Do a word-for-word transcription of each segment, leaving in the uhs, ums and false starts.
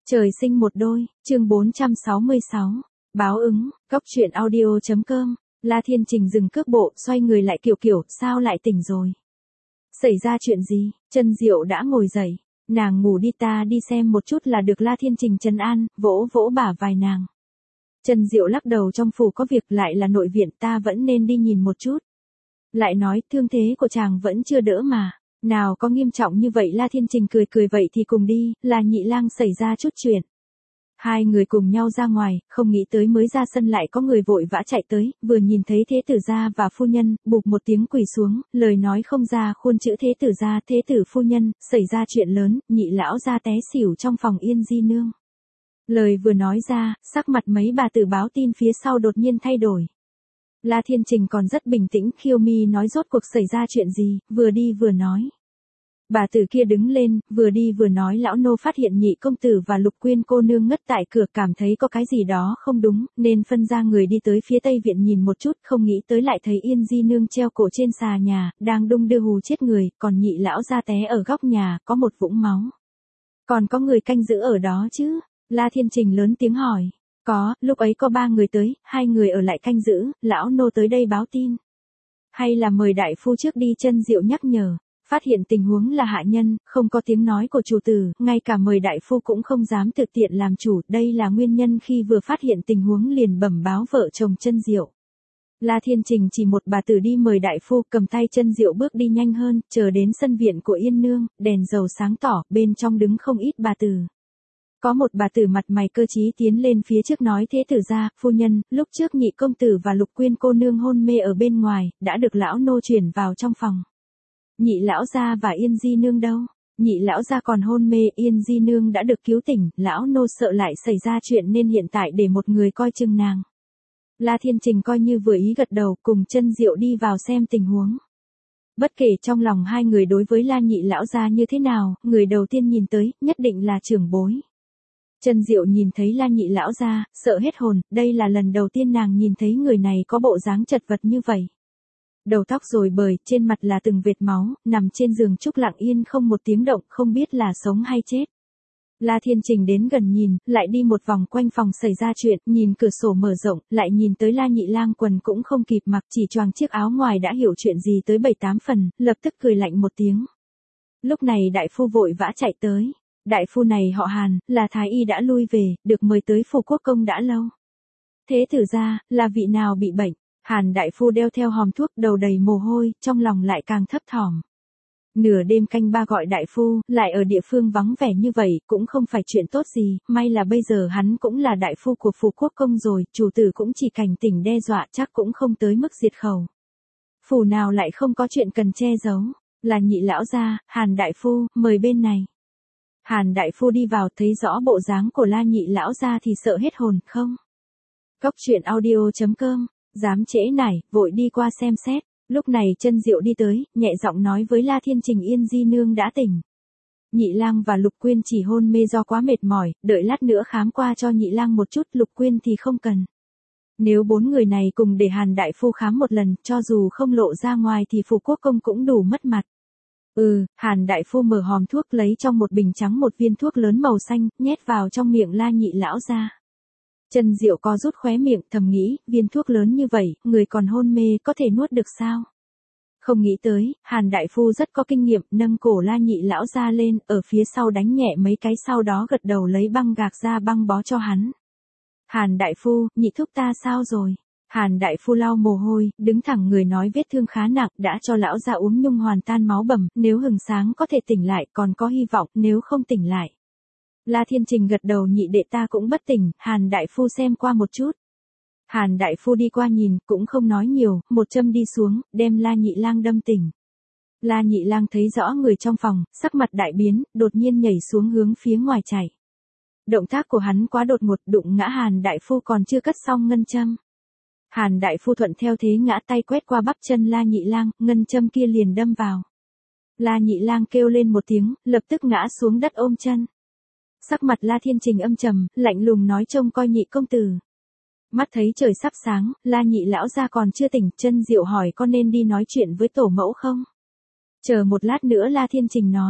Trời sinh một đôi, chương bốn trăm sáu mươi sáu. Báo ứng, góc truyện audio.com. La Thiên Trình dừng cước bộ, xoay người lại kiểu kiểu, sao lại tỉnh rồi? Xảy ra chuyện gì? Chân Diệu đã ngồi dậy. Nàng ngủ đi, ta đi xem một chút là được. La Thiên Trình trấn an, vỗ vỗ bả vai nàng. Chân Diệu lắc đầu, trong phủ có việc, lại là nội viện, ta vẫn nên đi nhìn một chút. Lại nói, thương thế của chàng vẫn chưa đỡ mà. Nào có nghiêm trọng như vậy? La Thiên Trình cười cười, vậy thì cùng đi, là Nhị Lang xảy ra chút chuyện. Hai người cùng nhau ra ngoài, không nghĩ tới mới ra sân lại có người vội vã chạy tới, vừa nhìn thấy thế tử gia và phu nhân, bụp một tiếng quỳ xuống, lời nói không ra khuôn chữ thế tử gia, thế tử phu nhân, xảy ra chuyện lớn, Nhị lão gia té xỉu trong phòng Yên Di nương. Lời vừa nói ra, sắc mặt mấy bà tử báo tin phía sau đột nhiên thay đổi. La Thiên Trình còn rất bình tĩnh, khiêu mi nói rốt cuộc xảy ra chuyện gì, vừa đi vừa nói. Bà tử kia đứng lên, vừa đi vừa nói, lão nô phát hiện Nhị công tử và Lục Quyên cô nương ngất tại cửa, cảm thấy có cái gì đó không đúng, nên phân ra người đi tới phía tây viện nhìn một chút, không nghĩ tới lại thấy Yên Di nương treo cổ trên xà nhà, đang đung đưa hù chết người, còn Nhị lão gia té ở góc nhà, có một vũng máu. Còn có người canh giữ ở đó chứ? La Thiên Trình lớn tiếng hỏi. Có, lúc ấy có ba người tới, hai người ở lại canh giữ, lão nô tới đây báo tin. Hay là mời đại phu trước đi? Chân Diệu nhắc nhở. Phát hiện tình huống là hạ nhân, không có tiếng nói của chủ tử, ngay cả mời đại phu cũng không dám thực tiện làm chủ, đây là nguyên nhân khi vừa phát hiện tình huống liền bẩm báo vợ chồng Chân Diệu. La Thiên Trình chỉ một bà tử đi mời đại phu, cầm tay Chân Diệu bước đi nhanh hơn, chờ đến sân viện của Yên nương, đèn dầu sáng tỏ, bên trong đứng không ít bà tử. Có một bà tử mặt mày cơ trí tiến lên phía trước nói, thế tử gia, phu nhân, lúc trước Nhị công tử và Lục Quyên cô nương hôn mê ở bên ngoài, đã được lão nô chuyển vào trong phòng. Nhị lão gia và Yên Di nương đâu? Nhị lão gia còn hôn mê, Yên Di nương đã được cứu tỉnh, lão nô sợ lại xảy ra chuyện nên hiện tại để một người coi chừng nàng. La Thiên Trình coi như vừa ý gật đầu, cùng Chân Diệu đi vào xem tình huống. Bất kể trong lòng hai người đối với La Nhị lão gia như thế nào, người đầu tiên nhìn tới, nhất định là trưởng bối. Chân Diệu nhìn thấy La Nhị lão gia, sợ hết hồn, đây là lần đầu tiên nàng nhìn thấy người này có bộ dáng chật vật như vậy. Đầu tóc rối bời, trên mặt là từng vệt máu, nằm trên giường trúc lặng yên không một tiếng động, không biết là sống hay chết. La Thiên Trình đến gần nhìn, lại đi một vòng quanh phòng xảy ra chuyện, nhìn cửa sổ mở rộng, lại nhìn tới La Nhị Lang quần cũng không kịp mặc, chỉ choàng chiếc áo ngoài đã hiểu chuyện gì tới bảy tám phần, lập tức cười lạnh một tiếng. Lúc này đại phu vội vã chạy tới. Đại phu này họ Hàn, là thái y đã lui về, được mời tới phủ quốc công đã lâu. Thế tử gia, là vị nào bị bệnh? Hàn đại phu đeo theo hòm thuốc, đầu đầy mồ hôi, trong lòng lại càng thấp thỏm. Nửa đêm canh ba gọi đại phu, lại ở địa phương vắng vẻ như vậy, cũng không phải chuyện tốt gì, may là bây giờ hắn cũng là đại phu của phủ quốc công rồi, chủ tử cũng chỉ cảnh tỉnh đe dọa, chắc cũng không tới mức diệt khẩu. Phủ nào lại không có chuyện cần che giấu, là Nhị lão gia, Hàn đại phu, mời bên này. Hàn đại phu đi vào, thấy rõ bộ dáng của La Nhị lão gia thì sợ hết hồn, không? Góc truyện audio.com. Dám trễ nải, vội đi qua xem xét. Lúc này Chân Diệu đi tới, nhẹ giọng nói với La Thiên Trình, Yên Di nương đã tỉnh. Nhị Lang và Lục Quyên chỉ hôn mê do quá mệt mỏi, đợi lát nữa khám qua cho Nhị Lang một chút, Lục Quyên thì không cần. Nếu bốn người này cùng để Hàn đại phu khám một lần, cho dù không lộ ra ngoài thì phủ quốc công cũng đủ mất mặt. Ừ, Hàn đại phu mở hòm thuốc lấy trong một bình trắng một viên thuốc lớn màu xanh, nhét vào trong miệng La Nhị lão gia. Chân Diệu co rút khóe miệng, thầm nghĩ, viên thuốc lớn như vậy, người còn hôn mê có thể nuốt được sao? Không nghĩ tới, Hàn đại phu rất có kinh nghiệm, nâng cổ La Nhị lão gia lên, ở phía sau đánh nhẹ mấy cái, sau đó gật đầu lấy băng gạc ra băng bó cho hắn. Hàn đại phu, Nhị thúc ta sao rồi? Hàn đại phu lau mồ hôi, đứng thẳng người nói, vết thương khá nặng, đã cho lão gia uống nhung hoàn tan máu bầm, nếu hừng sáng có thể tỉnh lại, còn có hy vọng, nếu không tỉnh lại. La Thiên Trình gật đầu, nhị đệ ta cũng bất tỉnh, Hàn đại phu xem qua một chút. Hàn đại phu đi qua nhìn, cũng không nói nhiều, một châm đi xuống, đem La Nhị Lang đâm tỉnh. La Nhị Lang thấy rõ người trong phòng, sắc mặt đại biến, đột nhiên nhảy xuống hướng phía ngoài chạy. Động tác của hắn quá đột ngột, đụng ngã Hàn đại phu còn chưa cất xong ngân châm. Hàn đại phu thuận theo thế ngã, tay quét qua bắp chân La Nhị Lang, ngân châm kia liền đâm vào. La Nhị Lang kêu lên một tiếng, lập tức ngã xuống đất ôm chân. Sắc mặt La Thiên Trình âm trầm, lạnh lùng nói, trông coi Nhị công tử. Mắt thấy trời sắp sáng, La Nhị lão gia còn chưa tỉnh, Chân Diệu hỏi, con nên đi nói chuyện với tổ mẫu không? Chờ một lát nữa, La Thiên Trình nói.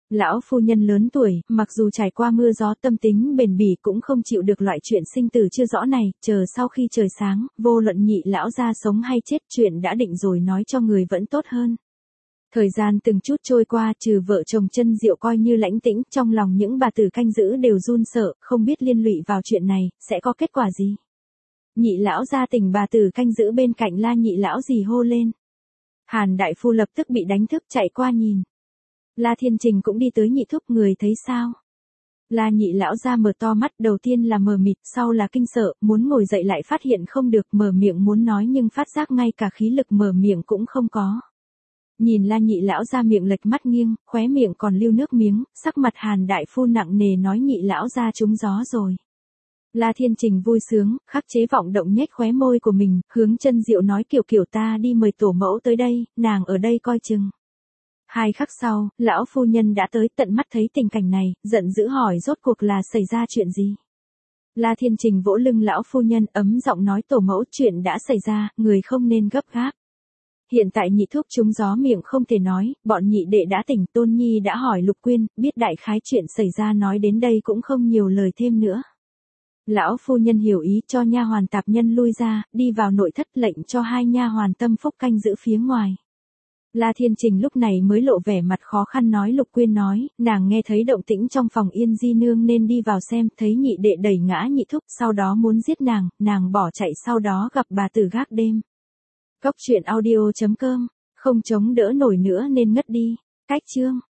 Lão phu nhân lớn tuổi, mặc dù trải qua mưa gió tâm tính bền bỉ cũng không chịu được loại chuyện sinh tử chưa rõ này, chờ sau khi trời sáng, vô luận nhị lão gia sống hay chết chuyện đã định rồi nói cho người vẫn tốt hơn. Thời gian từng chút trôi qua trừ vợ chồng Chân Diệu coi như lãnh tĩnh, trong lòng những bà tử canh giữ đều run sợ, không biết liên lụy vào chuyện này, sẽ có kết quả gì. Nhị lão gia tỉnh bà tử canh giữ bên cạnh la nhị lão gì hô lên. Hàn đại phu lập tức bị đánh thức chạy qua nhìn. La Thiên Trình cũng đi tới nhị thúc người thấy sao. La nhị lão gia mở to mắt đầu tiên là mờ mịt sau là kinh sợ, muốn ngồi dậy lại phát hiện không được mở miệng muốn nói nhưng phát giác ngay cả khí lực mở miệng cũng không có. Nhìn La nhị lão gia miệng lệch mắt nghiêng, khóe miệng còn lưu nước miếng, sắc mặt Hàn đại phu nặng nề nói nhị lão gia trúng gió rồi. La Thiên Trình vui sướng, khắc chế vọng động nhếch khóe môi của mình, hướng Chân Diệu nói kiểu kiểu ta đi mời tổ mẫu tới đây, nàng ở đây coi chừng. Hai khắc sau, lão phu nhân đã tới tận mắt thấy tình cảnh này, giận dữ hỏi rốt cuộc là xảy ra chuyện gì. La Thiên Trình vỗ lưng lão phu nhân ấm giọng nói tổ mẫu chuyện đã xảy ra, người không nên gấp gáp. Hiện tại nhị thúc trúng gió miệng không thể nói, bọn nhị đệ đã tỉnh Tôn Nhi đã hỏi Lục Quyên, biết đại khái chuyện xảy ra nói đến đây cũng không nhiều lời thêm nữa. Lão phu nhân hiểu ý cho nha hoàn tạp nhân lui ra, đi vào nội thất lệnh cho hai nha hoàn tâm phúc canh giữ phía ngoài. La Thiên Trình lúc này mới lộ vẻ mặt khó khăn nói Lục Quyên nói, nàng nghe thấy động tĩnh trong phòng Yên Di Nương nên đi vào xem, thấy nhị đệ đẩy ngã nhị thúc, sau đó muốn giết nàng, nàng bỏ chạy sau đó gặp bà tử gác đêm. Cốc truyện audio chấm com, không chống đỡ nổi nữa nên ngất đi. Cách chương